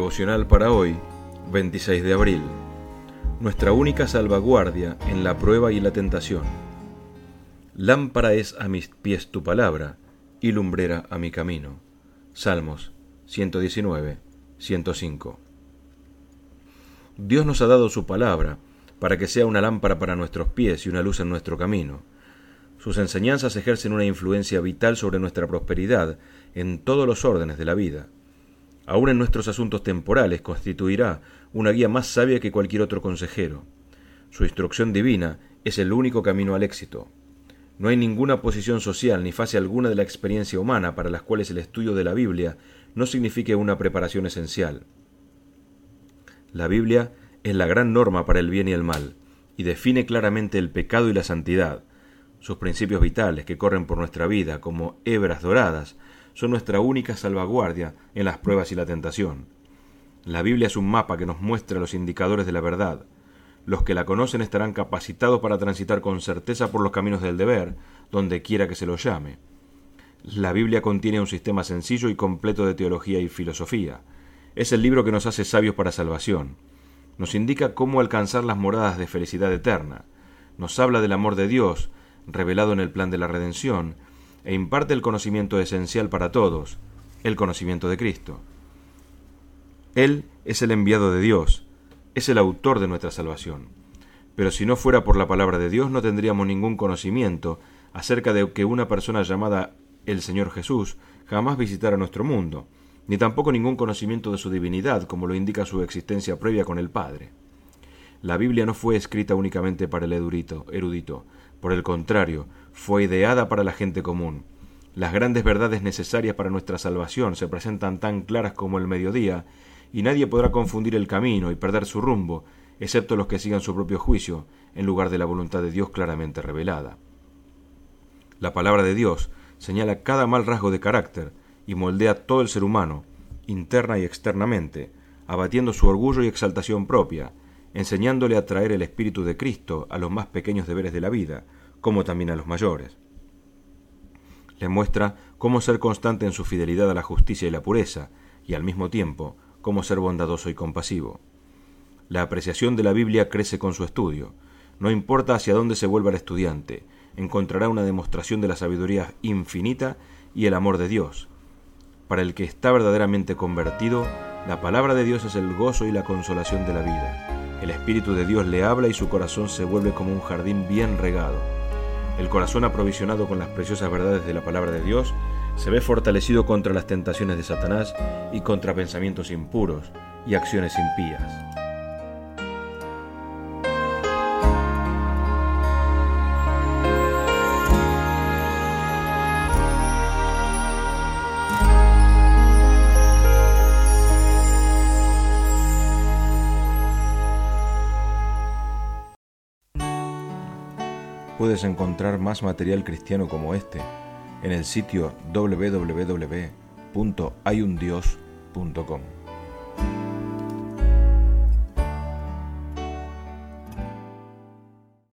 Devocional para hoy, 26 de abril. Nuestra única salvaguardia en la prueba y la tentación. Lámpara es a mis pies tu palabra y lumbrera a mi camino. Salmos 119, 105. Dios nos ha dado su palabra para que sea una lámpara para nuestros pies y una luz en nuestro camino. Sus enseñanzas ejercen una influencia vital sobre nuestra prosperidad en todos los órdenes de la vida. Aún en nuestros asuntos temporales constituirá una guía más sabia que cualquier otro consejero. Su instrucción divina es el único camino al éxito. No hay ninguna posición social ni fase alguna de la experiencia humana para las cuales el estudio de la Biblia no signifique una preparación esencial. La Biblia es la gran norma para el bien y el mal, y define claramente el pecado y la santidad. Sus principios vitales, que corren por nuestra vida como hebras doradas, son nuestra única salvaguardia en las pruebas y la tentación. La Biblia es un mapa que nos muestra los indicadores de la verdad. Los que la conocen estarán capacitados para transitar con certeza por los caminos del deber, donde quiera que se los llame. La Biblia contiene un sistema sencillo y completo de teología y filosofía. Es el libro que nos hace sabios para salvación. Nos indica cómo alcanzar las moradas de felicidad eterna. Nos habla del amor de Dios, revelado en el plan de la redención, e imparte el conocimiento esencial para todos, el conocimiento de Cristo. Él es el enviado de Dios, es el autor de nuestra salvación. Pero si no fuera por la palabra de Dios, no tendríamos ningún conocimiento acerca de que una persona llamada el Señor Jesús jamás visitara nuestro mundo, ni tampoco ningún conocimiento de su divinidad, como lo indica su existencia previa con el Padre. La Biblia no fue escrita únicamente para el erudito. Por el contrario, fue ideada para la gente común. Las grandes verdades necesarias para nuestra salvación se presentan tan claras como el mediodía, y nadie podrá confundir el camino y perder su rumbo, excepto los que sigan su propio juicio, en lugar de la voluntad de Dios claramente revelada. La palabra de Dios señala cada mal rasgo de carácter y moldea todo el ser humano, interna y externamente, abatiendo su orgullo y exaltación propia, enseñándole a traer el Espíritu de Cristo a los más pequeños deberes de la vida, como también a los mayores. Le muestra cómo ser constante en su fidelidad a la justicia y la pureza, y al mismo tiempo, cómo ser bondadoso y compasivo. La apreciación de la Biblia crece con su estudio. No importa hacia dónde se vuelva el estudiante, encontrará una demostración de la sabiduría infinita y el amor de Dios. Para el que está verdaderamente convertido, la palabra de Dios es el gozo y la consolación de la vida. El Espíritu de Dios le habla y su corazón se vuelve como un jardín bien regado. El corazón aprovisionado con las preciosas verdades de la palabra de Dios se ve fortalecido contra las tentaciones de Satanás y contra pensamientos impuros y acciones impías. Puedes encontrar más material cristiano como este en el sitio www.hayundios.com.